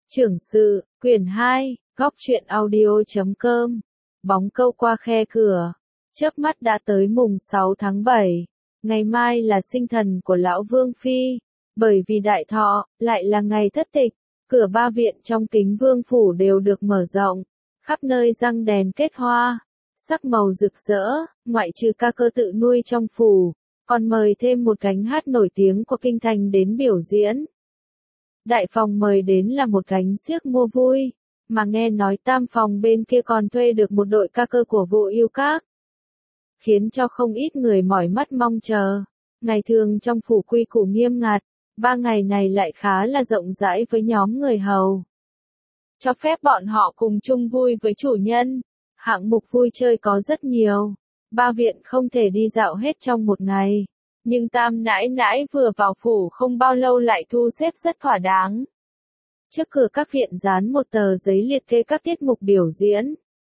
Trưởng sự, quyển 2, góc truyện audio.com. Bóng câu qua khe cửa. Chớp mắt đã tới mùng 6 tháng 7. Ngày mai là sinh thần của lão Vương Phi. Bởi vì đại thọ, lại là ngày thất tịch. Cửa ba viện trong Kính Vương Phủ đều được mở rộng. Khắp nơi răng đèn kết hoa. Sắc màu rực rỡ, ngoại trừ ca cơ tự nuôi trong phủ. Còn mời thêm một gánh hát nổi tiếng của kinh thành đến biểu diễn. Đại phòng mời đến là một gánh xiếc mua vui, mà nghe nói tam phòng bên kia còn thuê được một đội ca cơ của Vô Ưu Các. Khiến cho không ít người mỏi mắt mong chờ. Ngày thường trong phủ quy củ nghiêm ngặt, 3 ngày này lại khá là rộng rãi với nhóm người hầu. Cho phép bọn họ cùng chung vui với chủ nhân. Hạng mục vui chơi có rất nhiều. Ba viện không thể đi dạo hết trong một ngày. Nhưng tam nãi nãi vừa vào phủ không bao lâu lại thu xếp rất thỏa đáng. Trước cửa các viện dán một tờ giấy liệt kê các tiết mục biểu diễn.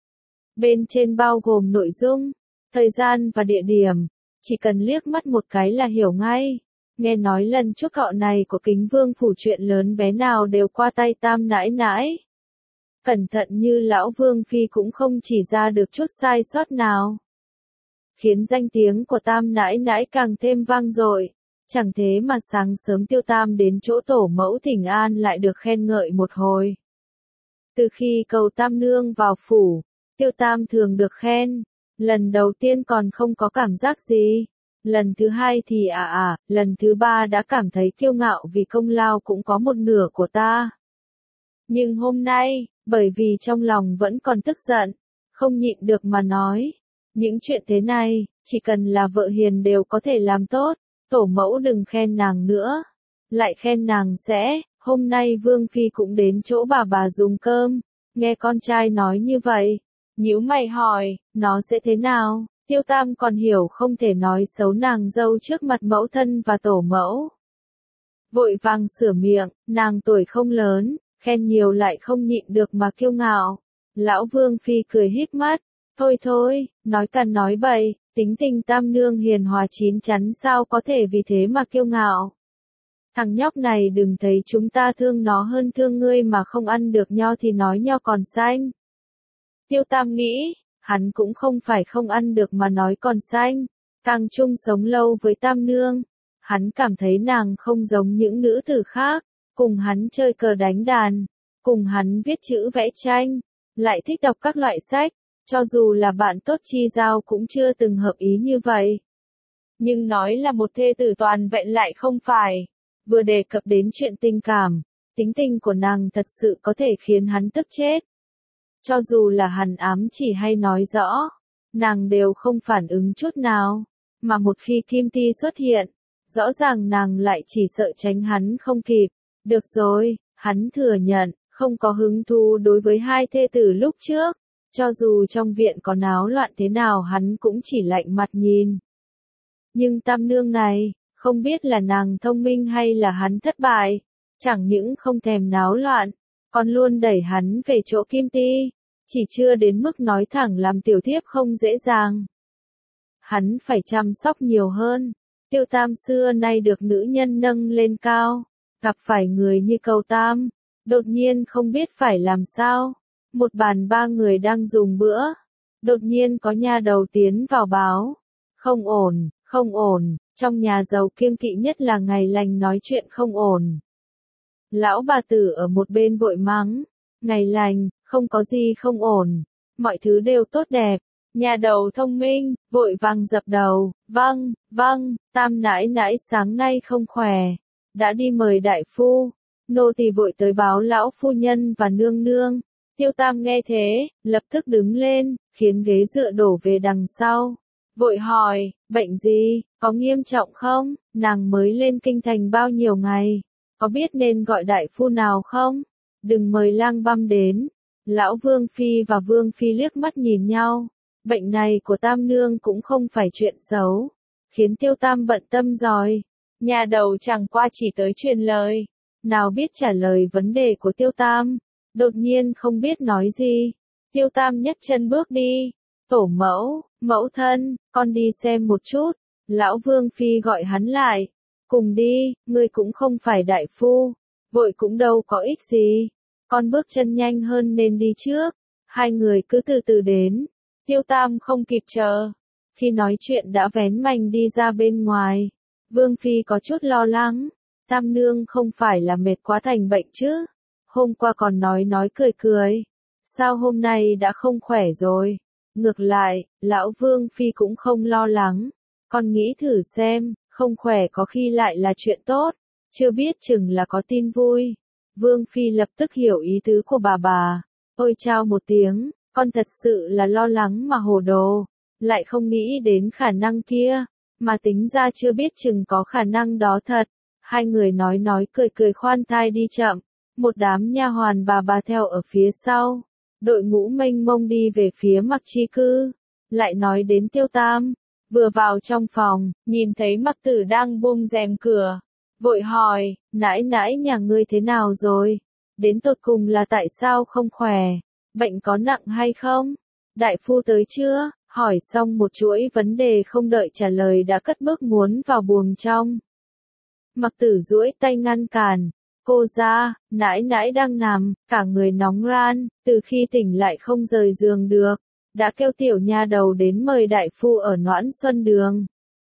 Bên trên bao gồm nội dung, thời gian và địa điểm, chỉ cần liếc mắt một cái là hiểu ngay. Nghe nói lần chúc thọ này của Kính Vương Phủ chuyện lớn bé nào đều qua tay tam nãi nãi. Cẩn thận như lão Vương Phi cũng không chỉ ra được chút sai sót nào. Khiến danh tiếng của tam nãi nãi càng thêm vang dội. Chẳng thế mà sáng sớm Tiêu Tam đến chỗ tổ mẫu thỉnh an lại được khen ngợi một hồi. Từ khi cầu Tam Nương vào phủ, Tiêu Tam thường được khen. Lần đầu tiên còn không có cảm giác gì. Lần thứ hai thì lần thứ ba đã cảm thấy kiêu ngạo vì công lao cũng có một nửa của ta. Nhưng hôm nay, bởi vì trong lòng vẫn còn tức giận, không nhịn được mà nói. Những chuyện thế này, chỉ cần là vợ hiền đều có thể làm tốt, tổ mẫu đừng khen nàng nữa. Lại khen nàng sẽ, hôm nay Vương Phi cũng đến chỗ bà dùng cơm, nghe con trai nói như vậy. Nhíu mày hỏi, nó sẽ thế nào? Tiêu Tam còn hiểu không thể nói xấu nàng dâu trước mặt mẫu thân và tổ mẫu. Vội vàng sửa miệng, nàng tuổi không lớn, khen nhiều lại không nhịn được mà kiêu ngạo. Lão Vương Phi cười híp mắt. Thôi, nói cằn nói bậy, tính tình Tam Nương hiền hòa chín chắn sao có thể vì thế mà kiêu ngạo. Thằng nhóc này đừng thấy chúng ta thương nó hơn thương ngươi mà không ăn được nho thì nói nho còn xanh. Tiêu Tam nghĩ, hắn cũng không phải không ăn được mà nói còn xanh. Càng chung sống lâu với Tam Nương, hắn cảm thấy nàng không giống những nữ tử khác, cùng hắn chơi cờ đánh đàn, cùng hắn viết chữ vẽ tranh, lại thích đọc các loại sách. Cho dù là bạn tốt chi giao cũng chưa từng hợp ý như vậy. Nhưng nói là một thê tử toàn vẹn lại không phải. Vừa đề cập đến chuyện tình cảm, tính tình của nàng thật sự có thể khiến hắn tức chết. Cho dù là hắn ám chỉ hay nói rõ, nàng đều không phản ứng chút nào. Mà một khi Kim Ti xuất hiện, rõ ràng nàng lại chỉ sợ tránh hắn không kịp. Được rồi, hắn thừa nhận, không có hứng thú đối với hai thê tử lúc trước. Cho dù trong viện có náo loạn thế nào hắn cũng chỉ lạnh mặt nhìn. Nhưng Tam Nương này, không biết là nàng thông minh hay là hắn thất bại, chẳng những không thèm náo loạn, còn luôn đẩy hắn về chỗ Kim Ti, chỉ chưa đến mức nói thẳng làm tiểu thiếp không dễ dàng. Hắn phải chăm sóc nhiều hơn. Tiêu Tam xưa nay được nữ nhân nâng lên cao, gặp phải người như Cầu Tam, đột nhiên không biết phải làm sao. Một bàn 3 người đang dùng bữa. Đột nhiên có nha đầu tiến vào báo. Không ổn, trong nhà giàu kiêng kỵ nhất là ngày lành nói chuyện không ổn. Lão bà tử ở một bên vội mắng. Ngày lành, không có gì không ổn. Mọi thứ đều tốt đẹp. Nhà đầu thông minh, vội vàng dập đầu. Vâng, Tam nãi nãi sáng nay không khỏe. Đã đi mời đại phu. Nô tỳ vội tới báo lão phu nhân và nương nương. Tiêu Tam nghe thế, lập tức đứng lên, khiến ghế dựa đổ về đằng sau. Vội hỏi, bệnh gì, có nghiêm trọng không? Nàng mới lên kinh thành bao nhiêu ngày? Có biết nên gọi đại phu nào không? Đừng mời lang băm đến. Lão Vương Phi và Vương Phi liếc mắt nhìn nhau. Bệnh này của Tam Nương cũng không phải chuyện xấu. Khiến Tiêu Tam bận tâm rồi. Nhà đầu chẳng qua chỉ tới truyền lời. Nào biết trả lời vấn đề của Tiêu Tam. Đột nhiên không biết nói gì. Tiêu Tam nhấc chân bước đi. Tổ mẫu, mẫu thân, con đi xem một chút. Lão Vương Phi gọi hắn lại. Cùng đi, ngươi cũng không phải đại phu. Vội cũng đâu có ích gì. con bước chân nhanh hơn nên đi trước, hai người cứ từ từ đến. Tiêu Tam không kịp chờ, khi nói chuyện đã vén mành đi ra bên ngoài. Vương Phi có chút lo lắng, Tam nương không phải là mệt quá thành bệnh chứ? Hôm qua còn nói cười cười, sao hôm nay đã không khỏe rồi? Ngược lại, lão Vương Phi cũng không lo lắng, con nghĩ thử xem, không khỏe có khi lại là chuyện tốt, chưa biết chừng là có tin vui. Vương Phi lập tức hiểu ý tứ của bà. Ôi chao một tiếng, con thật sự là lo lắng mà hồ đồ, lại không nghĩ đến khả năng kia, mà tính ra chưa biết chừng có khả năng đó thật. Hai người nói cười khoan thai đi chậm, một đám nha hoàn bà theo ở phía sau, đội ngũ mênh mông đi về phía Mặc Chi cư. Lại nói đến Tiêu Tam, vừa vào trong phòng, nhìn thấy Mặc Tử đang buông rèm cửa, vội hỏi, nãi nãi nhà ngươi thế nào rồi? Đến tột cùng là tại sao không khỏe? Bệnh có nặng hay không? Đại phu tới chưa? Hỏi xong một chuỗi vấn đề không đợi trả lời đã cất bước muốn vào buồng trong. Mặc Tử duỗi tay ngăn cản. Cô ra, nãi nãi đang nằm, cả người nóng ran, từ khi tỉnh lại không rời giường được. Đã kêu tiểu nha đầu đến mời đại phu ở Noãn Xuân Đường.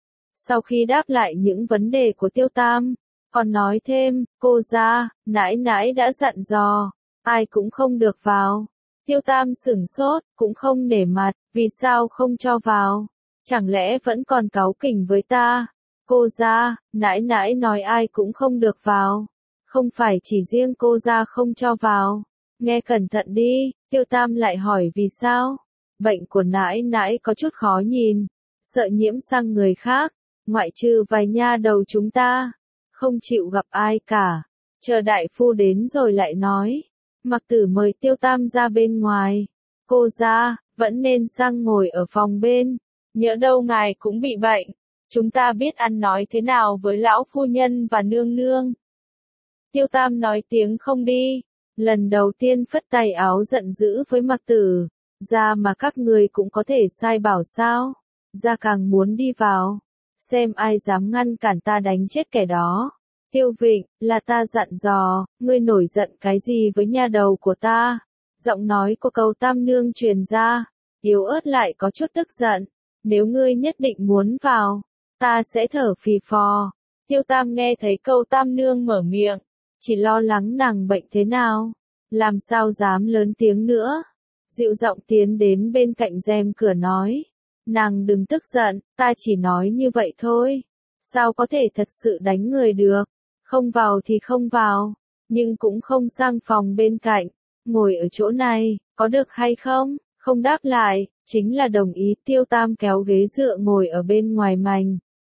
Sau khi đáp lại những vấn đề của Tiêu Tam, còn nói thêm, cô ra, nãi nãi đã dặn dò, ai cũng không được vào. Tiêu Tam sửng sốt, cũng không nể mặt, vì sao không cho vào? Chẳng lẽ vẫn còn cáu kỉnh với ta? Cô ra, nãi nãi nói ai cũng không được vào. Không phải chỉ riêng cô ra không cho vào. Nghe cẩn thận đi, Tiêu Tam lại hỏi vì sao? Bệnh của nãi nãi có chút khó nhìn, sợ nhiễm sang người khác, ngoại trừ vài nha đầu chúng ta, không chịu gặp ai cả. Chờ đại phu đến rồi lại nói. Mặc Tử mời Tiêu Tam ra bên ngoài. Cô ra, vẫn nên sang ngồi ở phòng bên. Nhỡ đâu ngài cũng bị bệnh. Chúng ta biết ăn nói thế nào với lão phu nhân và nương nương. Tiêu Tam nói tiếng không đi. Lần đầu tiên phất tay áo giận dữ với Mặc Tử. Ra mà các người cũng có thể sai bảo sao. Ra càng muốn đi vào. Xem ai dám ngăn cản ta đánh chết kẻ đó. Tiêu Vịnh, là ta dặn dò, ngươi nổi giận cái gì với nha đầu của ta? Giọng nói của Cầu Tam nương truyền ra, yếu ớt lại có chút tức giận. Nếu ngươi nhất định muốn vào, ta sẽ thở phì phò. Tiêu Tam nghe thấy Cầu Tam nương mở miệng, chỉ lo lắng nàng bệnh thế nào, làm sao dám lớn tiếng nữa. Dịu giọng tiến đến bên cạnh rèm cửa nói, nàng đừng tức giận, ta chỉ nói như vậy thôi. Sao có thể thật sự đánh người được? Không vào thì không vào, nhưng cũng không sang phòng bên cạnh, ngồi ở chỗ này, có được hay không? Không đáp lại, chính là đồng ý. Tiêu Tam kéo ghế dựa ngồi ở bên ngoài mành.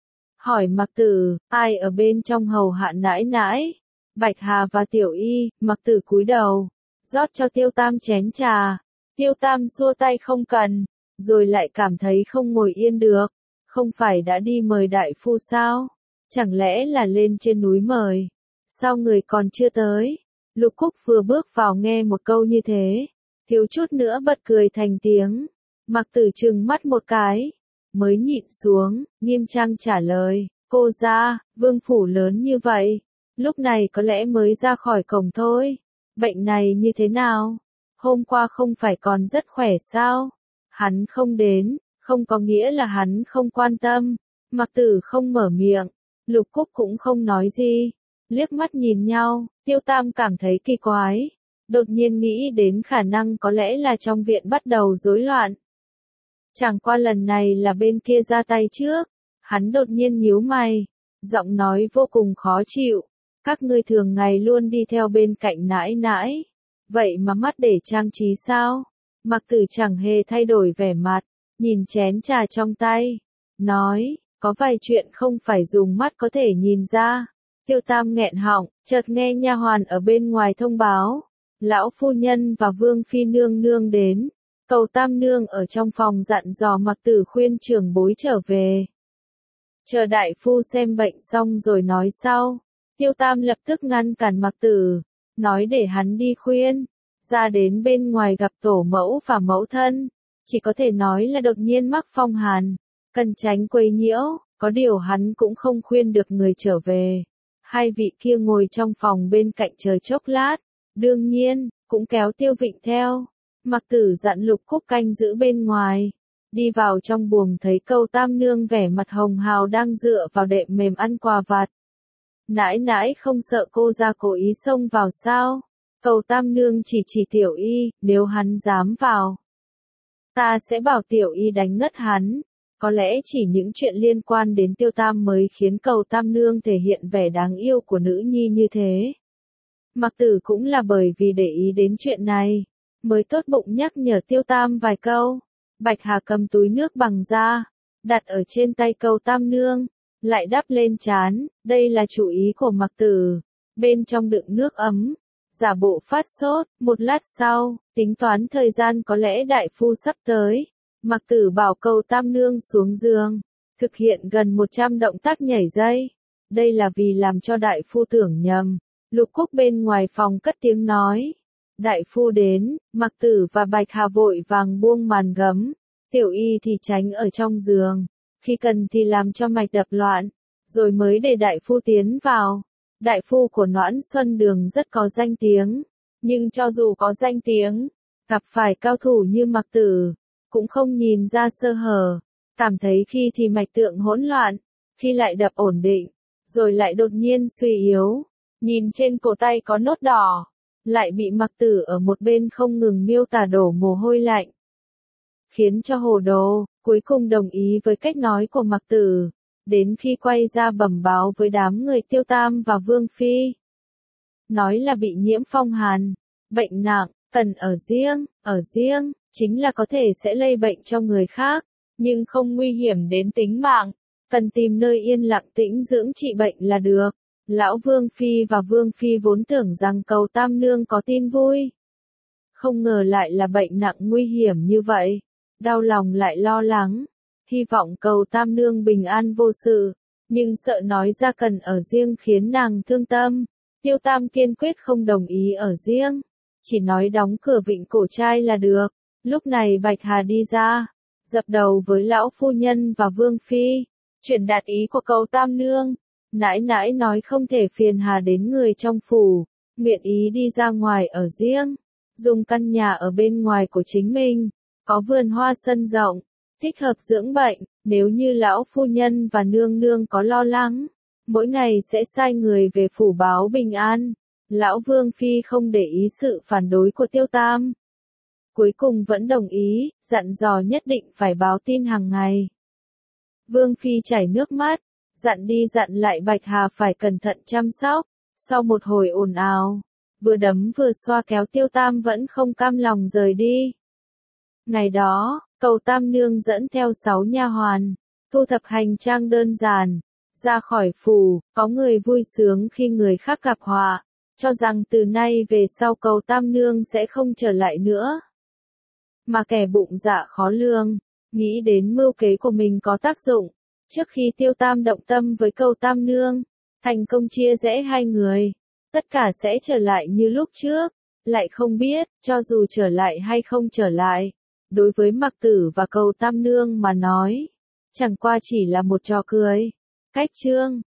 Hỏi Mặc Tử, ai ở bên trong hầu hạ nãi nãi? Bạch Hà và Tiểu Y. Mặc Tử cúi đầu, rót cho Tiêu Tam chén trà. Tiêu Tam xua tay không cần, rồi lại cảm thấy không ngồi yên được. Không phải đã đi mời đại phu sao? Chẳng lẽ là lên trên núi mời? Sao người còn chưa tới? Lục Cúc vừa bước vào nghe một câu như thế, thiếu chút nữa bật cười thành tiếng. Mặc Tử trừng mắt một cái, mới nhịn xuống, nghiêm trang trả lời, cô ra, vương phủ lớn như vậy, lúc này có lẽ mới ra khỏi cổng thôi. Bệnh này như thế nào? Hôm qua không phải còn rất khỏe sao? Hắn không đến, không có nghĩa là hắn không quan tâm. Mặc Tử không mở miệng, Lục Cúc cũng không nói gì, liếc mắt nhìn nhau. Tiêu Tam cảm thấy kỳ quái, đột nhiên nghĩ đến khả năng có lẽ là trong viện bắt đầu rối loạn. Chẳng qua lần này là bên kia ra tay trước. Hắn đột nhiên nhíu mày, giọng nói vô cùng khó chịu. Các ngươi thường ngày luôn đi theo bên cạnh nãi nãi, vậy mà mắt để trang trí sao? Mặc Tử chẳng hề thay đổi vẻ mặt, nhìn chén trà trong tay, nói, có vài chuyện không phải dùng mắt có thể nhìn ra. Tiêu Tam nghẹn họng, chợt nghe nha hoàn ở bên ngoài thông báo, lão phu nhân và Vương Phi nương nương đến. Cầu Tam nương ở trong phòng dặn dò Mặc Tử khuyên trưởng bối trở về. Chờ đại phu xem bệnh xong rồi nói sau. Tiêu Tam lập tức ngăn cản Mặc Tử, nói để hắn đi khuyên. Ra đến bên ngoài gặp tổ mẫu và mẫu thân, chỉ có thể nói là đột nhiên mắc phong hàn, cần tránh quấy nhiễu, có điều hắn cũng không khuyên được người trở về. Hai vị kia ngồi trong phòng bên cạnh chờ chốc lát, Đương nhiên, cũng kéo Tiêu Vịnh theo. Mặc Tử dặn Lục Cúc canh giữ bên ngoài. Đi vào trong buồng thấy Câu Tam Nương vẻ mặt hồng hào đang dựa vào đệm mềm ăn quà vặt. Nãi nãi không sợ cô ra cố ý xông vào sao? Câu Tam Nương chỉ Tiểu Y, nếu hắn dám vào, ta sẽ bảo Tiểu Y đánh ngất hắn. Có lẽ chỉ những chuyện liên quan đến Tiêu Tam mới khiến Câu Tam Nương thể hiện vẻ đáng yêu của nữ nhi như thế. Mặc Tử cũng là bởi vì để ý đến chuyện này, mới tốt bụng nhắc nhở Tiêu Tam vài câu. Bạch Hà cầm túi nước bằng da, đặt ở trên tay Câu Tam Nương, lại đắp lên trán, đây là chủ ý của Mặc Tử. Bên trong đựng nước ấm, giả bộ phát sốt, một lát sau, tính toán thời gian có lẽ đại phu sắp tới. Mặc Tử bảo Câu Tam Nương xuống giường, thực hiện gần 100 động tác nhảy dây. Đây là vì làm cho đại phu tưởng nhầm. Lục Cúc bên ngoài phòng cất tiếng nói. Đại phu đến, Mặc Tử và Bạch Hà vội vàng buông màn gấm. Tiểu Y thì tránh ở trong giường, khi cần thì làm cho mạch đập loạn, rồi mới để đại phu tiến vào. Đại phu của Noãn Xuân Đường rất có danh tiếng, nhưng cho dù có danh tiếng, gặp phải cao thủ như Mặc Tử, cũng không nhìn ra sơ hở, cảm thấy khi thì mạch tượng hỗn loạn, khi lại đập ổn định, rồi lại đột nhiên suy yếu, nhìn trên cổ tay có nốt đỏ, lại bị Mặc Tử ở một bên không ngừng miêu tả đổ mồ hôi lạnh, khiến cho hồ đồ, cuối cùng đồng ý với cách nói của Mặc Tử, đến khi quay ra bẩm báo với đám người Tiêu Tam và Vương Phi. Nói là bị nhiễm phong hàn, bệnh nặng, cần ở riêng, chính là có thể sẽ lây bệnh cho người khác, nhưng không nguy hiểm đến tính mạng, cần tìm nơi yên lặng tĩnh dưỡng trị bệnh là được. Lão Vương Phi và Vương Phi vốn tưởng rằng Câu Tam Nương có tin vui. Không ngờ lại là bệnh nặng nguy hiểm như vậy, đau lòng lại lo lắng, hy vọng Câu Tam Nương bình an vô sự, nhưng sợ nói ra cần ở riêng khiến nàng thương tâm. Tiêu Tam kiên quyết không đồng ý ở riêng, chỉ nói đóng cửa vịnh cổ trai là được. Lúc này Bạch Hà đi ra, dập đầu với lão phu nhân và Vương Phi, truyền đạt ý của Câu Tam Nương. Nãi nãi nói không thể phiền hà đến người trong phủ, nguyện ý đi ra ngoài ở riêng, dùng căn nhà ở bên ngoài của chính mình, có vườn hoa sân rộng, thích hợp dưỡng bệnh. Nếu như lão phu nhân và nương nương có lo lắng, mỗi ngày sẽ sai người về phủ báo bình an. Lão Vương Phi không để ý sự phản đối của Tiêu Tam, cuối cùng vẫn đồng ý, dặn dò nhất định phải báo tin hàng ngày. Vương Phi chảy nước mắt, dặn đi dặn lại Bạch Hà phải cẩn thận chăm sóc. Sau một hồi ồn ào, vừa đấm vừa xoa kéo Tiêu Tam vẫn không cam lòng rời đi. Ngày đó, Câu Tam Nương dẫn theo 6 nha hoàn, thu thập hành trang đơn giản, ra khỏi phủ. Có người vui sướng khi người khác gặp họa, cho rằng từ nay về sau Câu Tam Nương sẽ không trở lại nữa. Mà kẻ bụng dạ khó lường, nghĩ đến mưu kế của mình có tác dụng. Trước khi Tiêu Tam động tâm với Câu Tam Nương, thành công chia rẽ hai người, tất cả sẽ trở lại như lúc trước. Lại không biết, cho dù trở lại hay không trở lại, đối với Mặc Tử và Câu Tam Nương mà nói, chẳng qua chỉ là một trò cười. Cách chương